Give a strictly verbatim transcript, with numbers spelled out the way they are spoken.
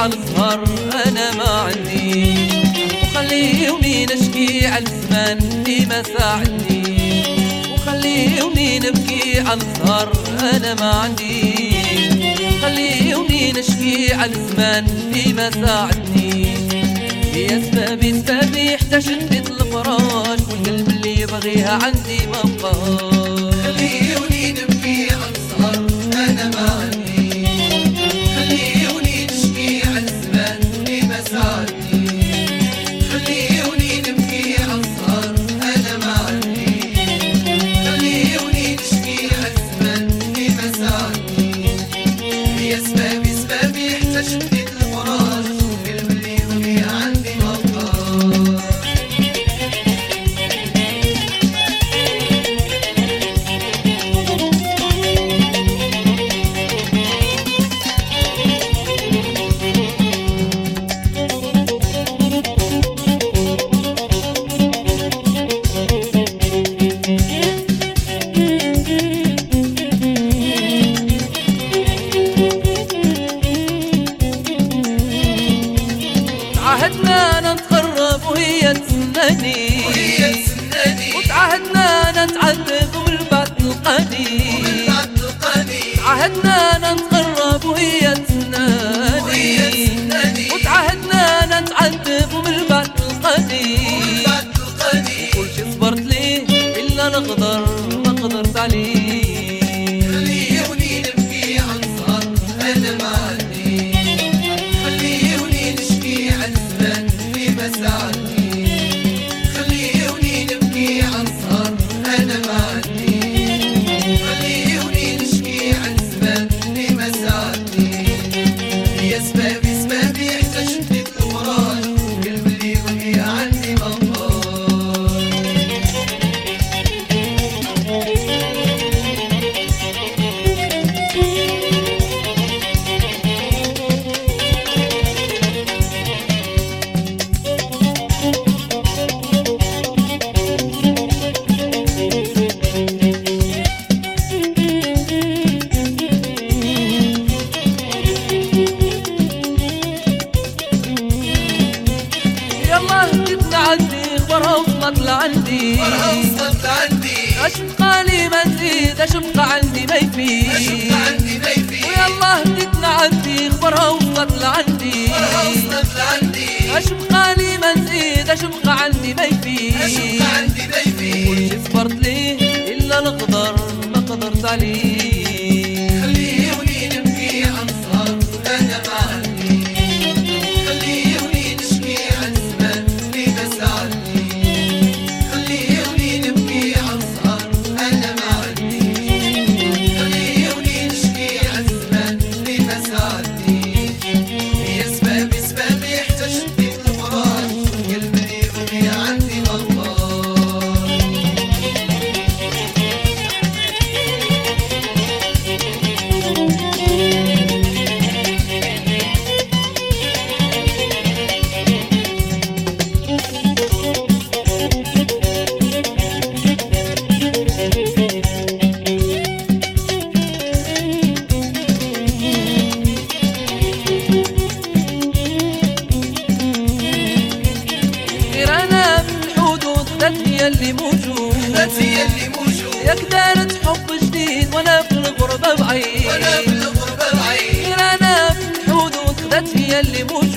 على السهر انا ما عندي، وخلي يومي نشكي على الزمان اللي ما ساعدني، وخلي يومي نبكي على السهر انا ما عندي، خلي يومي نشكي على الزمان اللي ما ساعدني. يا سبابي سبابي احتاجت بيت الفراش، والقلب اللي يبغيها عندي ما بقاش. خليوني نبكي على السهر انا ما عندي، خليوني نشكي على الزمان اللي ما ساعدني، خليوني نبكي على السهر انا ما عندي، خليوني نشكي على الزمان اللي ما ساعدني. يا سبابي سبابي احتاجت بيت الفراش، والقلب اللي يبغيها عندي ما بقاش. تعهدنا نتقرب وهي تسناني، وهي تسناني، وتعهدنا نتعذب ومن بعد تلقاني، ومن بعد تلقاني. تعهدنا نتقرب وهي تسناني، وهي تسناني، وتعهدنا نتعذب ومن بعد تلقاني، ومن بعد تلقاني. كل شي صبرت ليه إلا نقدر ما قدرت عليه. خليوني نبكي على السهر أنا ما عندي، خليوني نشكي على الزمان اللي ما ساعدني، خليوني نبكي على السهر أنا ما عندي، خليوني نشكي على الزمان اللي ما ساعدني. يا سبابي سبابي احتاجت بيت الفراش، والقلب اللي يبغيها عندي ما بقاش. يلا جيت لعندي خبرها وصلت لعندي، مرة وصلت لعندي، اش بقى لي ما نزيد، اش بقى عندي ما يفيد، اش بقى عندي ما يفيد. ويلا جيت لعندي خبرها وصلت لعندي، مرة وصلت لعندي، اش بقى لي ما نزيد، اش بقى عندي ما يفيد، اش بقى عندي ما يفيد. كلشي صبرت ليه الا نقدر ما قدرت عليه. خليوني نبكي على السهر انا ما عندي، خليوني نشكي على الزمان اللي ما ساعدني، خليوني نبكي على السهر انا ما عندي، خليوني نشكي على الزمان اللي ما ساعدني. يا سبابي سبابي احتاجت بيت الفراش، والقلب اللي يبغيها عندي ما بقاش. غير انا بالحدود ذات هي اللي موجود، ذات هي اللي موجود، ياك دارت حب جديد وانا في الغربة بعيد، وانا بالغربة بعيد. غير انا بالحدود ذات هي اللي موجود،